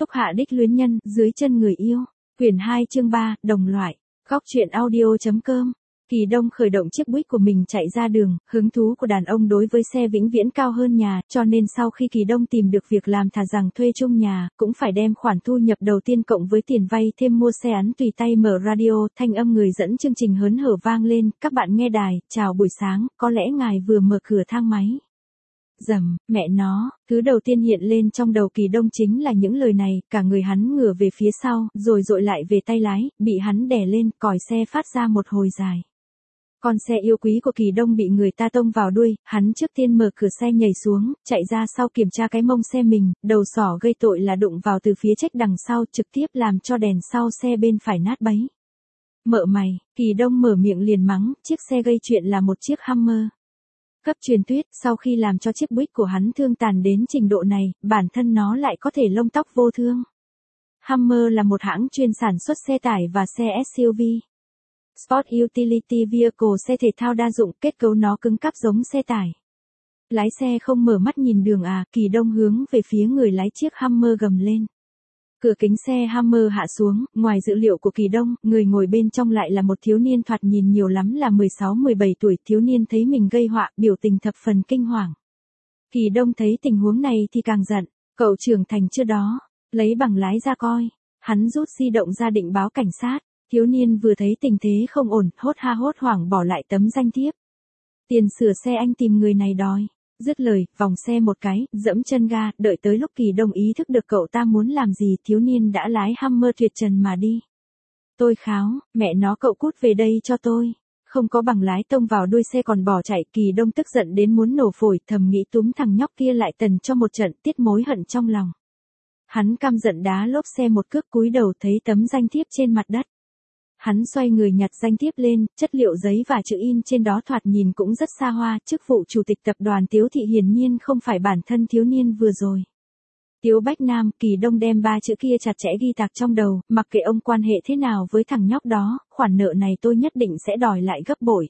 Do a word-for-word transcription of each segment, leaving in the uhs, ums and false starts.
Túc Hạ đích luyến nhân, dưới chân người yêu. Quyển hai chương ba, đồng loại. Góc truyện audio.com. Kỳ Đông khởi động chiếc buýt của mình chạy ra đường, hứng thú của đàn ông đối với xe vĩnh viễn cao hơn nhà, cho nên sau khi Kỳ Đông tìm được việc làm thà rằng thuê chung nhà, cũng phải đem khoản thu nhập đầu tiên cộng với tiền vay thêm mua xe ắn tùy tay mở radio, thanh âm người dẫn chương trình hớn hở vang lên, các bạn nghe đài, chào buổi sáng, có lẽ ngài vừa mở cửa thang máy. Dầm, mẹ nó, thứ đầu tiên hiện lên trong đầu Kỳ Đông chính là những lời này, cả người hắn ngửa về phía sau, rồi dội lại về tay lái, bị hắn đè lên, còi xe phát ra một hồi dài. Con xe yêu quý của Kỳ Đông bị người ta tông vào đuôi, hắn trước tiên mở cửa xe nhảy xuống, chạy ra sau kiểm tra cái mông xe mình, đầu sỏ gây tội là đụng vào từ phía trách đằng sau, trực tiếp làm cho đèn sau xe bên phải nát bấy. Mợ mày, Kỳ Đông mở miệng liền mắng, chiếc xe gây chuyện là một chiếc Hummer. Cấp truyền thuyết, sau khi làm cho chiếc buýt của hắn thương tàn đến trình độ này, bản thân nó lại có thể lông tóc vô thương. Hummer là một hãng chuyên sản xuất xe tải và xe ét u vê. Sport Utility Vehicle, xe thể thao đa dụng, kết cấu nó cứng cáp giống xe tải. Lái xe không mở mắt nhìn đường à, Kỳ Đông hướng về phía người lái chiếc Hummer gầm lên. Cửa kính xe Hummer hạ xuống, ngoài dữ liệu của Kỳ Đông, người ngồi bên trong lại là một thiếu niên thoạt nhìn nhiều lắm là mười sáu mười bảy tuổi, thiếu niên thấy mình gây họa, biểu tình thập phần kinh hoàng. Kỳ Đông thấy tình huống này thì càng giận, cậu trưởng thành chưa đó, lấy bằng lái ra coi, hắn rút di động ra định báo cảnh sát. Thiếu niên vừa thấy tình thế không ổn, hốt ha hốt hoảng bỏ lại tấm danh thiếp. Tiền sửa xe anh tìm người này đòi. Dứt lời, vòng xe một cái, dẫm chân ga, đợi tới lúc Kỳ Đông ý thức được cậu ta muốn làm gì, thiếu niên đã lái Hummer tuyệt trần mà đi. Tôi kháo, mẹ nó cậu cút về đây cho tôi. Không có bằng lái tông vào đuôi xe còn bỏ chạy, Kỳ Đông tức giận đến muốn nổ phổi, thầm nghĩ túm thằng nhóc kia lại tần cho một trận, tiết mối hận trong lòng. Hắn căm giận đá lốp xe một cước, cúi đầu thấy tấm danh thiếp trên mặt đất. Hắn xoay người nhặt danh thiếp lên, chất liệu giấy và chữ in trên đó thoạt nhìn cũng rất xa hoa, chức vụ chủ tịch tập đoàn Tiếu Thị hiển nhiên không phải bản thân thiếu niên vừa rồi. Tiếu Bách Nam, Kỳ Đông đem ba chữ kia chặt chẽ ghi tạc trong đầu, mặc kệ ông quan hệ thế nào với thằng nhóc đó, khoản nợ này tôi nhất định sẽ đòi lại gấp bội.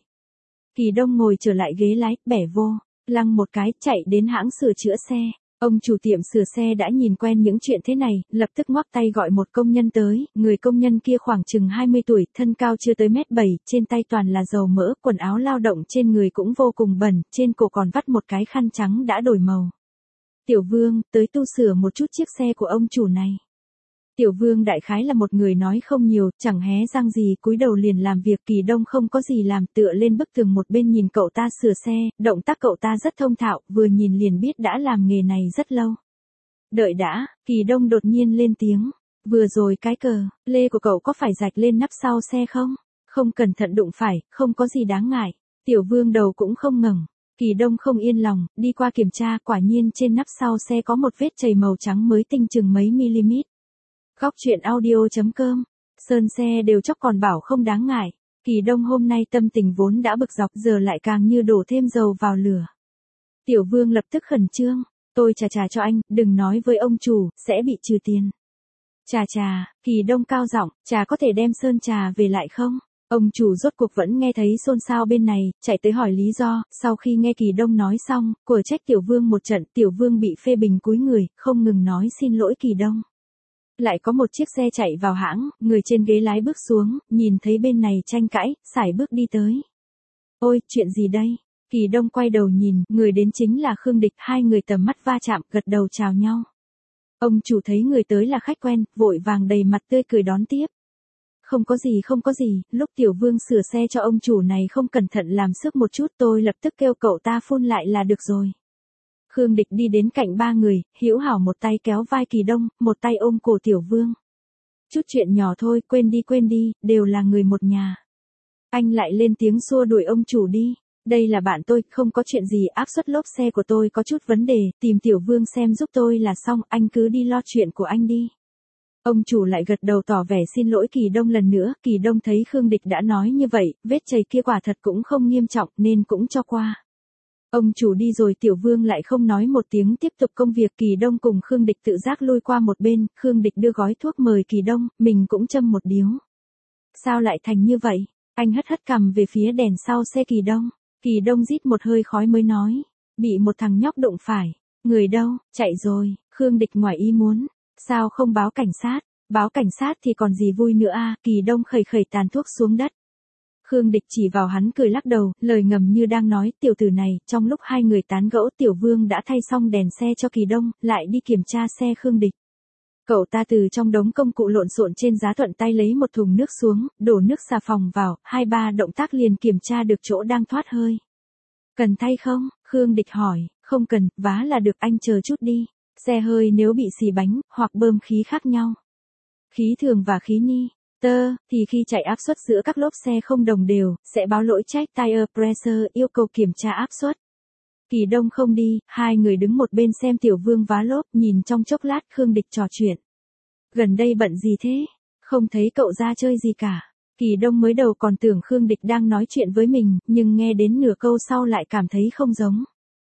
Kỳ Đông ngồi trở lại ghế lái, bẻ vô, lăng một cái, chạy đến hãng sửa chữa xe. Ông chủ tiệm sửa xe đã nhìn quen những chuyện thế này, lập tức ngoắc tay gọi một công nhân tới, người công nhân kia khoảng chừng hai mươi tuổi, thân cao chưa tới mét bảy, trên tay toàn là dầu mỡ, quần áo lao động trên người cũng vô cùng bẩn, trên cổ còn vắt một cái khăn trắng đã đổi màu. Tiểu Vương, tới tu sửa một chút chiếc xe của ông chủ này. Tiểu Vương đại khái là một người nói không nhiều, chẳng hé răng gì, cúi đầu liền làm việc. Kỳ Đông không có gì làm, tựa lên bức tường một bên nhìn cậu ta sửa xe, động tác cậu ta rất thông thạo, vừa nhìn liền biết đã làm nghề này rất lâu. Đợi đã, Kỳ Đông đột nhiên lên tiếng, vừa rồi cái cờ, lê của cậu có phải rạch lên nắp sau xe không? Không cẩn thận đụng phải, không có gì đáng ngại. Tiểu Vương đầu cũng không ngẩng. Kỳ Đông không yên lòng, đi qua kiểm tra, quả nhiên trên nắp sau xe có một vết chày màu trắng mới tinh chừng mấy mm. Góc truyện audio.com. Sơn xe đều chóc còn bảo không đáng ngại. Kỳ Đông hôm nay tâm tình vốn đã bực dọc, giờ lại càng như đổ thêm dầu vào lửa. Tiểu Vương lập tức khẩn trương, tôi trà trà cho anh, đừng nói với ông chủ, sẽ bị trừ tiền. Trà trà, Kỳ Đông cao giọng, trà có thể đem sơn trà về lại không? Ông chủ rốt cuộc vẫn nghe thấy xôn xao bên này, chạy tới hỏi lý do, sau khi nghe Kỳ Đông nói xong, của trách Tiểu Vương một trận, Tiểu Vương bị phê bình cúi người, không ngừng nói xin lỗi Kỳ Đông. Lại có một chiếc xe chạy vào hãng, người trên ghế lái bước xuống, nhìn thấy bên này tranh cãi, sải bước đi tới. Ôi, chuyện gì đây? Kỳ Đông quay đầu nhìn, người đến chính là Khương Địch, hai người tầm mắt va chạm, gật đầu chào nhau. Ông chủ thấy người tới là khách quen, vội vàng đầy mặt tươi cười đón tiếp. Không có gì không có gì, lúc Tiểu Vương sửa xe cho ông chủ này không cẩn thận làm sức một chút, tôi lập tức kêu cậu ta phun lại là được rồi. Khương Địch đi đến cạnh ba người, hữu hảo một tay kéo vai Kỳ Đông, một tay ôm cổ Tiểu Vương. Chút chuyện nhỏ thôi, quên đi quên đi, đều là người một nhà. Anh lại lên tiếng xua đuổi ông chủ đi. Đây là bạn tôi, không có chuyện gì, áp suất lốp xe của tôi có chút vấn đề, tìm Tiểu Vương xem giúp tôi là xong, anh cứ đi lo chuyện của anh đi. Ông chủ lại gật đầu tỏ vẻ xin lỗi Kỳ Đông lần nữa, Kỳ Đông thấy Khương Địch đã nói như vậy, vết chày kia quả thật cũng không nghiêm trọng nên cũng cho qua. Ông chủ đi rồi, Tiểu Vương lại không nói một tiếng tiếp tục công việc. Kỳ Đông cùng Khương Địch tự giác lui qua một bên, Khương Địch đưa gói thuốc mời Kỳ Đông, mình cũng châm một điếu. Sao lại thành như vậy? Anh hất hất cằm về phía đèn sau xe Kỳ Đông. Kỳ Đông rít một hơi khói mới nói, bị một thằng nhóc đụng phải. Người đâu, chạy rồi. Khương Địch ngoài ý muốn, Sao không báo cảnh sát? Báo cảnh sát thì còn gì vui nữa a? Kỳ Đông khẩy khẩy tàn thuốc xuống đất. Khương Địch chỉ vào hắn cười lắc đầu, lời ngầm như đang nói, tiểu tử này, trong lúc hai người tán gẫu Tiểu Vương đã thay xong đèn xe cho Kỳ Đông, lại đi kiểm tra xe Khương Địch. Cậu ta từ trong đống công cụ lộn xộn trên giá thuận tay lấy một thùng nước xuống, đổ nước xà phòng vào, hai ba động tác liền kiểm tra được chỗ đang thoát hơi. Cần thay không? Khương Địch hỏi, không cần, vá là được, anh chờ chút đi. Xe hơi nếu bị xì bánh, hoặc bơm khí khác nhau. Khí thường và khí ni. Tơ, thì khi chạy áp suất giữa các lốp xe không đồng đều, sẽ báo lỗi check tire pressure yêu cầu kiểm tra áp suất. Kỳ Đông không đi, hai người đứng một bên xem Tiểu Vương vá lốp, nhìn trong chốc lát Khương Địch trò chuyện. Gần đây bận gì thế? Không thấy cậu ra chơi gì cả. Kỳ Đông mới đầu còn tưởng Khương Địch đang nói chuyện với mình, nhưng nghe đến nửa câu sau lại cảm thấy không giống.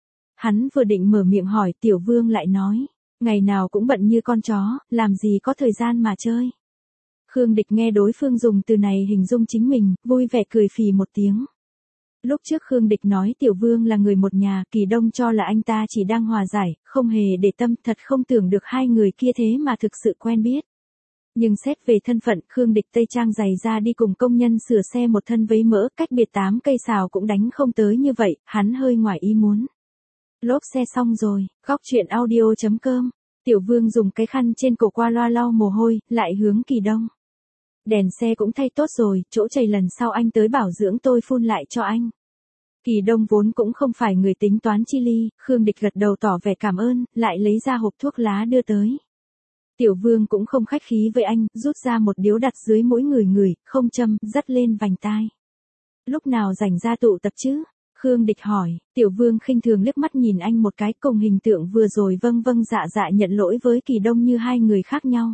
Hắn vừa định mở miệng hỏi, Tiểu Vương lại nói, ngày nào cũng bận như con chó, làm gì có thời gian mà chơi. Khương Địch nghe đối phương dùng từ này hình dung chính mình, vui vẻ cười phì một tiếng. Lúc trước Khương Địch nói Tiểu Vương là người một nhà, Kỳ Đông cho là anh ta chỉ đang hòa giải, không hề để tâm, thật không tưởng được hai người kia thế mà thực sự quen biết. Nhưng xét về thân phận, Khương Địch tây trang giày ra đi cùng công nhân sửa xe một thân vấy mỡ, cách biệt tám cây sào cũng đánh không tới như vậy, hắn hơi ngoài ý muốn. Lốp xe xong rồi, góc chuyện audio chấm com. Tiểu Vương dùng cái khăn trên cổ qua loa lau mồ hôi, lại hướng Kỳ Đông. Đèn xe cũng thay tốt rồi, chỗ chày lần sau anh tới bảo dưỡng tôi phun lại cho anh. Kỳ Đông vốn cũng không phải người tính toán chi ly, Khương Địch gật đầu tỏ vẻ cảm ơn, lại lấy ra hộp thuốc lá đưa tới. Tiểu Vương cũng không khách khí với anh, rút ra một điếu đặt dưới mũi người người, không châm, dắt lên vành tai. Lúc nào rảnh ra tụ tập chứ? Khương Địch hỏi, Tiểu Vương khinh thường liếc mắt nhìn anh một cái, cùng hình tượng vừa rồi vâng vâng dạ dạ nhận lỗi với Kỳ Đông như hai người khác nhau.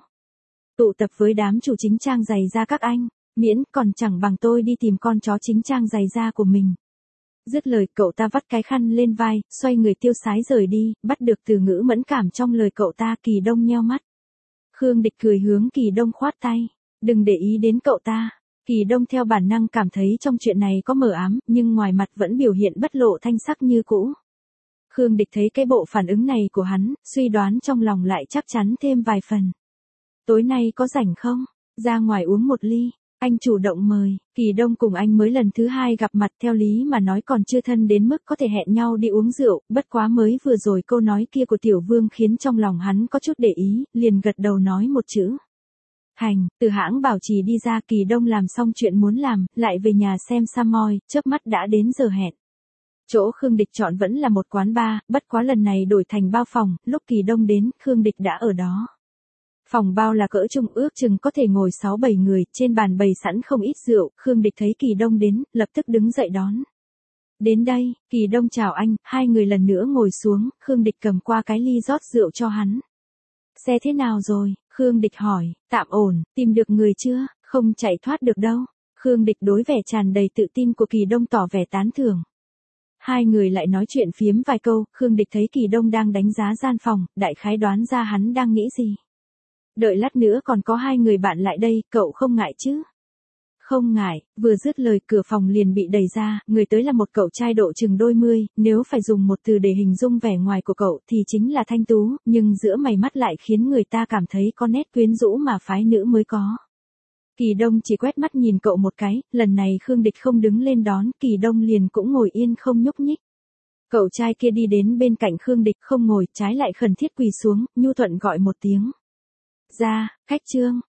Tụ tập với đám chủ chính trang giày da các anh, miễn còn chẳng bằng tôi đi tìm con chó chính trang giày da của mình. Dứt lời cậu ta vắt cái khăn lên vai, xoay người tiêu sái rời đi, bắt được từ ngữ mẫn cảm trong lời cậu ta. Kỳ Đông nheo mắt. Khương Địch cười hướng Kỳ Đông khoát tay, đừng để ý đến cậu ta. Kỳ Đông theo bản năng cảm thấy trong chuyện này có mờ ám, nhưng ngoài mặt vẫn biểu hiện bất lộ thanh sắc như cũ. Khương Địch thấy cái bộ phản ứng này của hắn, suy đoán trong lòng lại chắc chắn thêm vài phần. Tối nay có rảnh không? Ra ngoài uống một ly. Anh chủ động mời. Kỳ Đông cùng anh mới lần thứ hai gặp mặt, theo lý mà nói còn chưa thân đến mức có thể hẹn nhau đi uống rượu, bất quá mới vừa rồi câu nói kia của Tiểu Vương khiến trong lòng hắn có chút để ý, liền gật đầu nói một chữ. Hành, từ hãng bảo trì đi ra, Kỳ Đông làm xong chuyện muốn làm, lại về nhà xem Samoy, chớp mắt đã đến giờ hẹn. Chỗ Khương Địch chọn vẫn là một quán bar, bất quá lần này đổi thành bao phòng, lúc Kỳ Đông đến, Khương Địch đã ở đó. Phòng bao là cỡ trung, ước chừng có thể ngồi sáu bảy người, trên bàn bày sẵn không ít rượu, Khương Địch thấy Kỳ Đông đến, lập tức đứng dậy đón. Đến đây, Kỳ Đông chào anh, hai người lần nữa ngồi xuống, Khương Địch cầm qua cái ly rót rượu cho hắn. Xe thế nào rồi? Khương Địch hỏi, tạm ổn, tìm được người chưa? Không chạy thoát được đâu. Khương Địch đối vẻ tràn đầy tự tin của Kỳ Đông tỏ vẻ tán thưởng. Hai người lại nói chuyện phiếm vài câu, Khương Địch thấy Kỳ Đông đang đánh giá gian phòng, đại khái đoán ra hắn đang nghĩ gì. Đợi lát nữa còn có hai người bạn lại đây, cậu không ngại chứ? Không ngại, vừa dứt lời cửa phòng liền bị đẩy ra, người tới là một cậu trai độ chừng đôi mươi, nếu phải dùng một từ để hình dung vẻ ngoài của cậu thì chính là thanh tú, nhưng giữa mày mắt lại khiến người ta cảm thấy có nét quyến rũ mà phái nữ mới có. Kỳ Đông chỉ quét mắt nhìn cậu một cái, lần này Khương Địch không đứng lên đón, Kỳ Đông liền cũng ngồi yên không nhúc nhích. Cậu trai kia đi đến bên cạnh Khương Địch không ngồi, trái lại khẩn thiết quỳ xuống, nhu thuận gọi một tiếng. Ra, khách Trương.